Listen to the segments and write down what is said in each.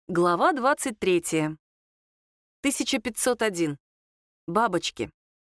Глава 23. 1501. Бабочки.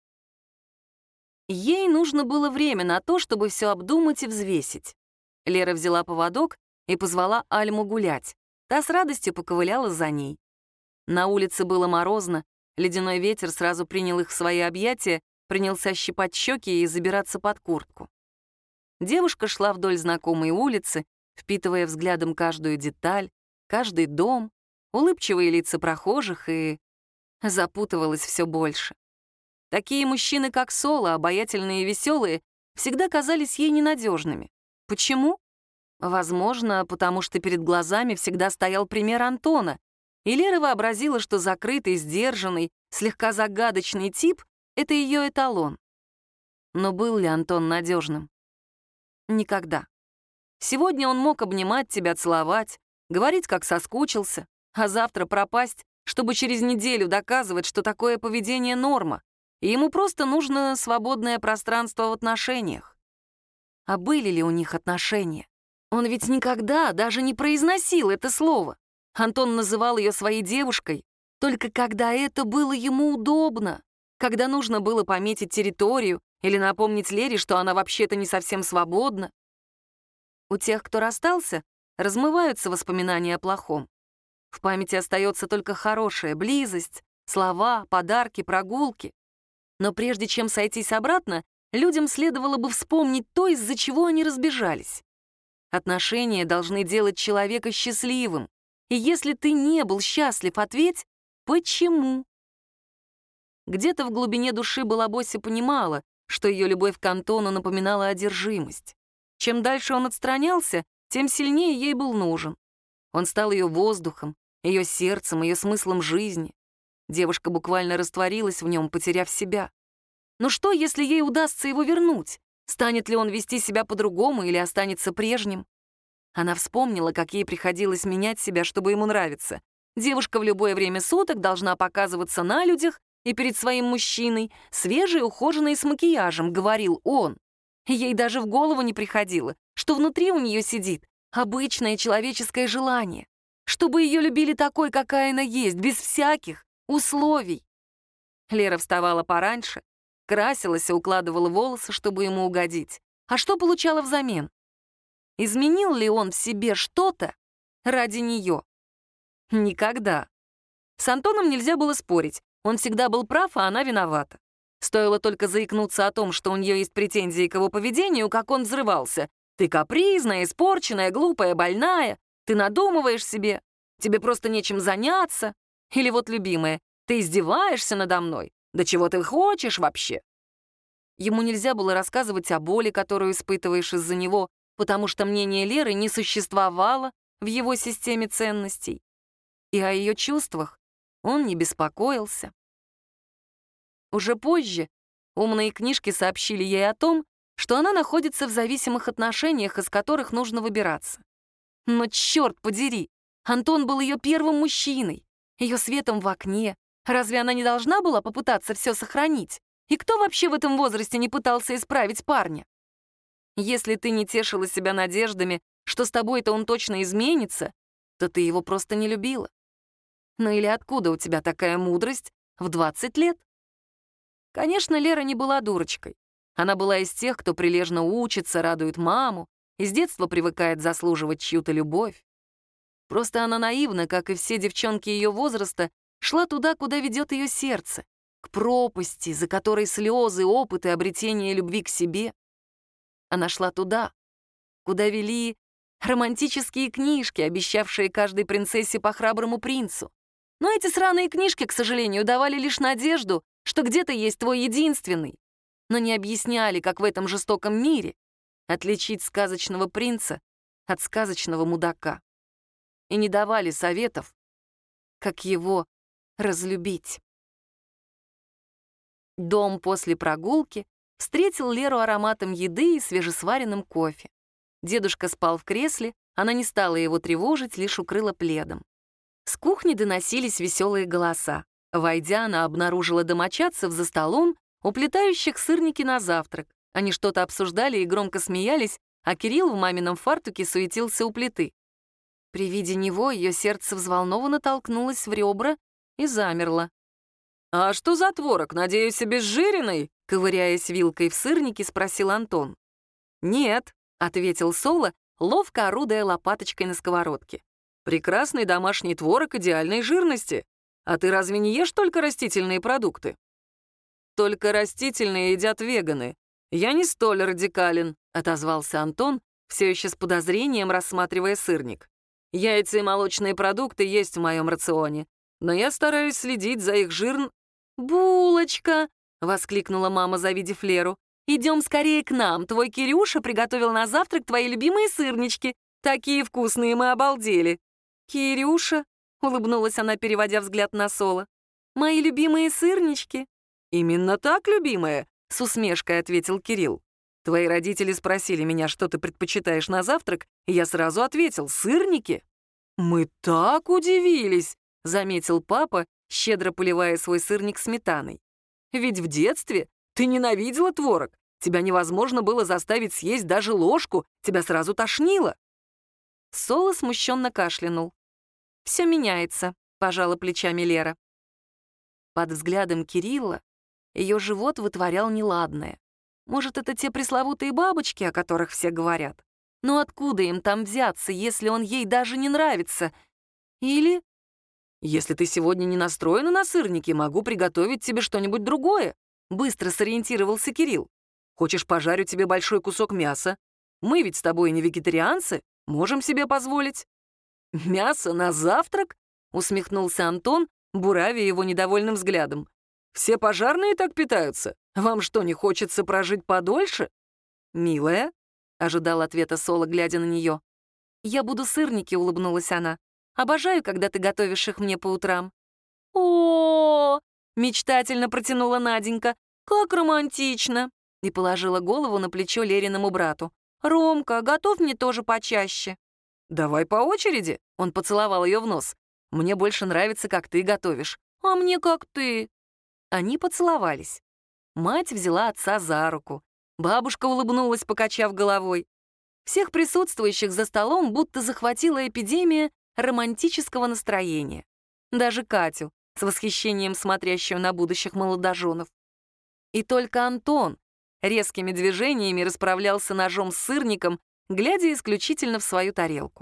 Ей нужно было время на то, чтобы все обдумать и взвесить. Лера взяла поводок и позвала Альму гулять. Та с радостью поковыляла за ней. На улице было морозно, ледяной ветер сразу принял их в свои объятия, принялся щипать щеки и забираться под куртку. Девушка шла вдоль знакомой улицы, впитывая взглядом каждую деталь, каждый дом, улыбчивые лица прохожих, и запутывалась все больше. Такие мужчины, как Соло, обаятельные и веселые, всегда казались ей ненадежными. Почему? Возможно, потому что перед глазами всегда стоял пример Антона, и Лера вообразила, что закрытый, сдержанный, слегка загадочный тип — это ее эталон. Но был ли Антон надежным? Никогда. Сегодня он мог обнимать тебя, целовать, говорить, как соскучился, а завтра пропасть, чтобы через неделю доказывать, что такое поведение норма, и ему просто нужно свободное пространство в отношениях. А были ли у них отношения? Он ведь никогда даже не произносил это слово. Антон называл ее своей девушкой, только когда это было ему удобно, когда нужно было пометить территорию или напомнить Лере, что она вообще-то не совсем свободна. У тех, кто расстался, размываются воспоминания о плохом. В памяти остается только хорошая близость, слова, подарки, прогулки. Но прежде чем сойтись обратно, людям следовало бы вспомнить то, из-за чего они разбежались. Отношения должны делать человека счастливым. И если ты не был счастлив, ответь, почему? Где-то в глубине души Балабося понимала, что ее любовь к Антону напоминала одержимость. Чем дальше он отстранялся, тем сильнее ей был нужен. Он стал ее воздухом, ее сердцем, ее смыслом жизни. Девушка буквально растворилась в нем, потеряв себя. Но что, если ей удастся его вернуть? Станет ли он вести себя по-другому или останется прежним? Она вспомнила, как ей приходилось менять себя, чтобы ему нравиться. Девушка в любое время суток должна показываться на людях и перед своим мужчиной, свежей, ухоженной, с макияжем, говорил он. Ей даже в голову не приходило, что внутри у нее сидит обычное человеческое желание, чтобы ее любили такой, какая она есть, без всяких условий. Лера вставала пораньше, красилась и укладывала волосы, чтобы ему угодить. А что получала взамен? Изменил ли он в себе что-то ради нее? Никогда. С Антоном нельзя было спорить. Он всегда был прав, а она виновата. Стоило только заикнуться о том, что у нее есть претензии к его поведению, как он взрывался. «Ты капризная, испорченная, глупая, больная. Ты надумываешь себе. Тебе просто нечем заняться». Или вот любимая: «Ты издеваешься надо мной. Да чего ты хочешь вообще?» Ему нельзя было рассказывать о боли, которую испытываешь из-за него, потому что мнение Леры не существовало в его системе ценностей. И о ее чувствах он не беспокоился. Уже позже умные книжки сообщили ей о том, что она находится в зависимых отношениях, из которых нужно выбираться. Но черт подери, Антон был ее первым мужчиной, ее светом в окне. Разве она не должна была попытаться все сохранить? И кто вообще в этом возрасте не пытался исправить парня? Если ты не тешила себя надеждами, что с тобой-то он точно изменится, то ты его просто не любила. Ну или откуда у тебя такая мудрость в 20 лет? Конечно, Лера не была дурочкой. Она была из тех, кто прилежно учится, радует маму и с детства привыкает заслуживать чью-то любовь. Просто она наивна, как и все девчонки ее возраста, шла туда, куда ведет ее сердце, к пропасти, за которой слезы, опыт и обретение любви к себе. Она шла туда, куда вели романтические книжки, обещавшие каждой принцессе по храброму принцу. Но эти сраные книжки, к сожалению, давали лишь надежду, что где-то есть твой единственный, но не объясняли, как в этом жестоком мире отличить сказочного принца от сказочного мудака. И не давали советов, как его разлюбить. Дом после прогулки встретил Леру ароматом еды и свежесваренным кофе. Дедушка спал в кресле, она не стала его тревожить, лишь укрыла пледом. С кухни доносились веселые голоса. Войдя, она обнаружила домочадцев за столом, уплетающих сырники на завтрак. Они что-то обсуждали и громко смеялись, а Кирилл в мамином фартуке суетился у плиты. При виде него ее сердце взволнованно толкнулось в ребра и замерло. «А что за творог? Надеюсь, обезжиренный?» Ковыряясь вилкой в сырнике, спросил Антон. «Нет», — ответил Соло, ловко орудуя лопаточкой на сковородке. «Прекрасный домашний творог идеальной жирности. А ты разве не ешь только растительные продукты?» «Только растительные едят веганы. Я не столь радикален», — отозвался Антон, все еще с подозрением рассматривая сырник. «Яйца и молочные продукты есть в моем рационе, но я стараюсь следить за их «Булочка!» — воскликнула мама, завидев Леру. «Идем скорее к нам. Твой Кирюша приготовил на завтрак твои любимые сырнички. Такие вкусные, мы обалдели». «Кирюша?» — улыбнулась она, переводя взгляд на Соло. «Мои любимые сырнички». «Именно так, любимая», — с усмешкой ответил Кирилл. «Твои родители спросили меня, что ты предпочитаешь на завтрак, и я сразу ответил: сырники». «Мы так удивились», — заметил папа, щедро поливая свой сырник сметаной. «Ведь в детстве ты ненавидела творог. Тебя невозможно было заставить съесть даже ложку, тебя сразу тошнило». Соло смущенно кашлянул. «Все меняется», — пожала плечами Лера. Под взглядом Кирилла ее живот вытворял неладное. Может, это те пресловутые бабочки, о которых все говорят? Но откуда им там взяться, если он ей даже не нравится? Или... «Если ты сегодня не настроена на сырники, могу приготовить тебе что-нибудь другое», — быстро сориентировался Кирилл. «Хочешь, пожарю тебе большой кусок мяса? Мы ведь с тобой не вегетарианцы, можем себе позволить». «Мясо на завтрак?» — усмехнулся Антон, буравя его недовольным взглядом. «Все пожарные так питаются? Вам что, не хочется прожить подольше?» «Милая», — ожидал ответа Соло, глядя на нее. «Я буду сырники», — улыбнулась она. «Обожаю, когда ты готовишь их мне по утрам». «О-о-о!» — мечтательно протянула Наденька. «Как романтично!» И положила голову на плечо Лериному брату. «Ромка, готовь мне тоже почаще». «Давай по очереди», — он поцеловал ее в нос. «Мне больше нравится, как ты готовишь». «А мне как ты». Они поцеловались. Мать взяла отца за руку. Бабушка улыбнулась, покачав головой. Всех присутствующих за столом будто захватила эпидемия романтического настроения. Даже Катю, с восхищением смотрящую на будущих молодоженов. И только Антон резкими движениями расправлялся ножом с сырником, глядя исключительно в свою тарелку.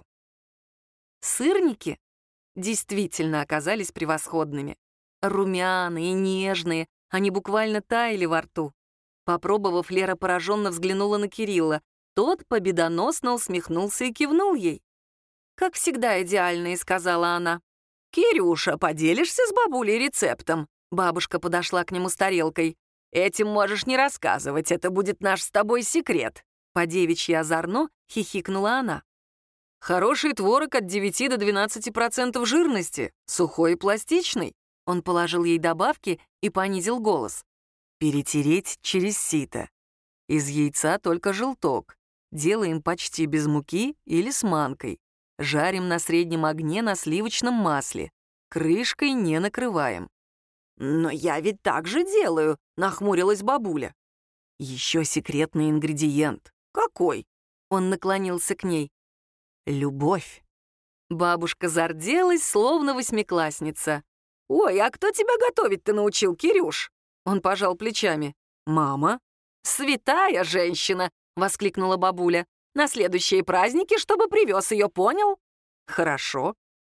Сырники действительно оказались превосходными. Румяные, нежные, они буквально таяли во рту. Попробовав, Лера пораженно взглянула на Кирилла. Тот победоносно усмехнулся и кивнул ей. «Как всегда идеальные», — сказала она. «Кирюша, поделишься с бабулей рецептом?» Бабушка подошла к нему с тарелкой. «Этим можешь не рассказывать, это будет наш с тобой секрет». По-девичьи озорно хихикнула она. «Хороший творог от 9 до 12% жирности, сухой и пластичный». Он положил ей добавки и понизил голос. «Перетереть через сито. Из яйца только желток. Делаем почти без муки или с манкой. Жарим на среднем огне на сливочном масле. Крышкой не накрываем». «Но я ведь так же делаю», — нахмурилась бабуля. «Еще секретный ингредиент». «Какой?» Он наклонился к ней. «Любовь». Бабушка зарделась, словно восьмиклассница. «Ой, а кто тебя готовить-то научил, Кирюш?» Он пожал плечами. «Мама». «Святая женщина!» — воскликнула бабуля. «На следующие праздники, чтобы привез ее, понял?» «Хорошо».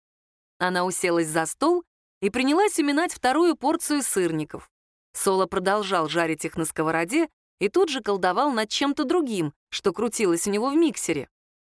Она уселась за стол и принялась уминать вторую порцию сырников. Соло продолжал жарить их на сковороде и тут же колдовал над чем-то другим, что крутилось у него в миксере.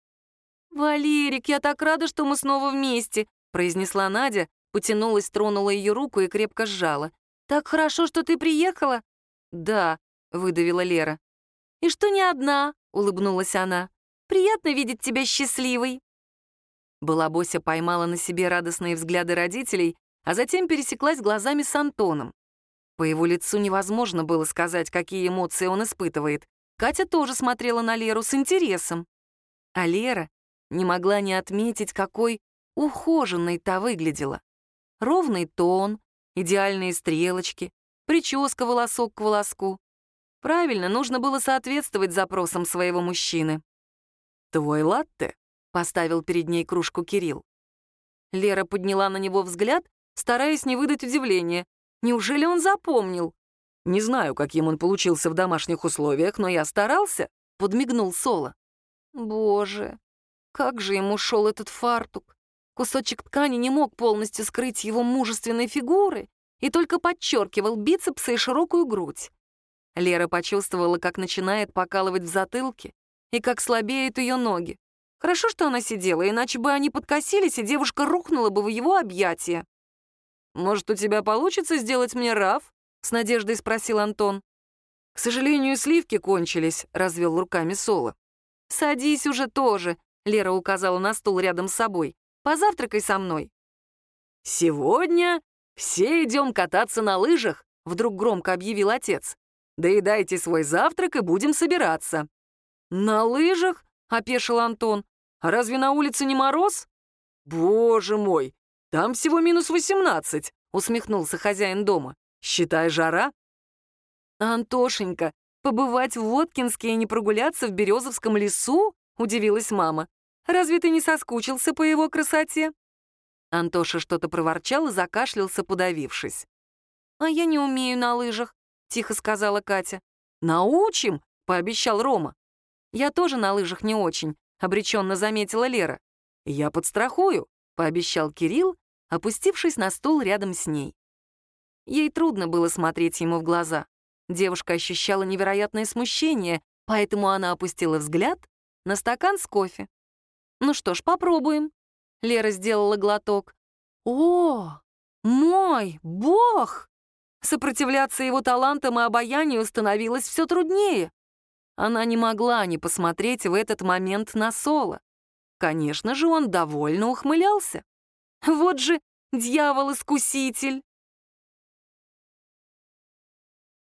«Валерик, я так рада, что мы снова вместе», — произнесла Надя, потянулась, тронула ее руку и крепко сжала. «Так хорошо, что ты приехала?» «Да», — выдавила Лера. «И что не одна?» — улыбнулась она. «Приятно видеть тебя счастливой». Балабося поймала на себе радостные взгляды родителей, а затем пересеклась глазами с Антоном. По его лицу невозможно было сказать, какие эмоции он испытывает. Катя тоже смотрела на Леру с интересом. А Лера не могла не отметить, какой ухоженной та выглядела. Ровный тон, идеальные стрелочки, прическа волосок к волоску. Правильно, нужно было соответствовать запросам своего мужчины. «Твой латте?» — поставил перед ней кружку Кирилл. Лера подняла на него взгляд, стараясь не выдать удивления. Неужели он запомнил? «Не знаю, каким он получился в домашних условиях, но я старался», — подмигнул Соло. Боже, как же ему шел этот фартук. Кусочек ткани не мог полностью скрыть его мужественной фигуры и только подчеркивал бицепсы и широкую грудь. Лера почувствовала, как начинает покалывать в затылке и как слабеют ее ноги. Хорошо, что она сидела, иначе бы они подкосились, и девушка рухнула бы в его объятия. «Может, у тебя получится сделать мне раф?» — с надеждой спросил Антон. «К сожалению, сливки кончились», — развел руками Соло. «Садись уже тоже», — Лера указала на стул рядом с собой. «Позавтракай со мной». «Сегодня все идем кататься на лыжах», — вдруг громко объявил отец. «Доедайте свой завтрак и будем собираться». «На лыжах?» — опешил Антон. «А разве на улице не мороз?» «Боже мой, там всего -18», — усмехнулся хозяин дома. «Считай, жара». «Антошенька, побывать в Воткинске и не прогуляться в Березовском лесу?» — удивилась мама. «Разве ты не соскучился по его красоте?» Антоша что-то проворчал и закашлялся, подавившись. «А я не умею на лыжах», — тихо сказала Катя. «Научим», — пообещал Рома. «Я тоже на лыжах не очень», — обреченно заметила Лера. «Я подстрахую», — пообещал Кирилл, опустившись на стул рядом с ней. Ей трудно было смотреть ему в глаза. Девушка ощущала невероятное смущение, поэтому она опустила взгляд на стакан с кофе. «Ну что ж, попробуем». Лера сделала глоток. «О, мой бог!» Сопротивляться его талантам и обаянию становилось все труднее. Она не могла не посмотреть в этот момент на Соло. Конечно же, он довольно ухмылялся. Вот же дьявол-искуситель!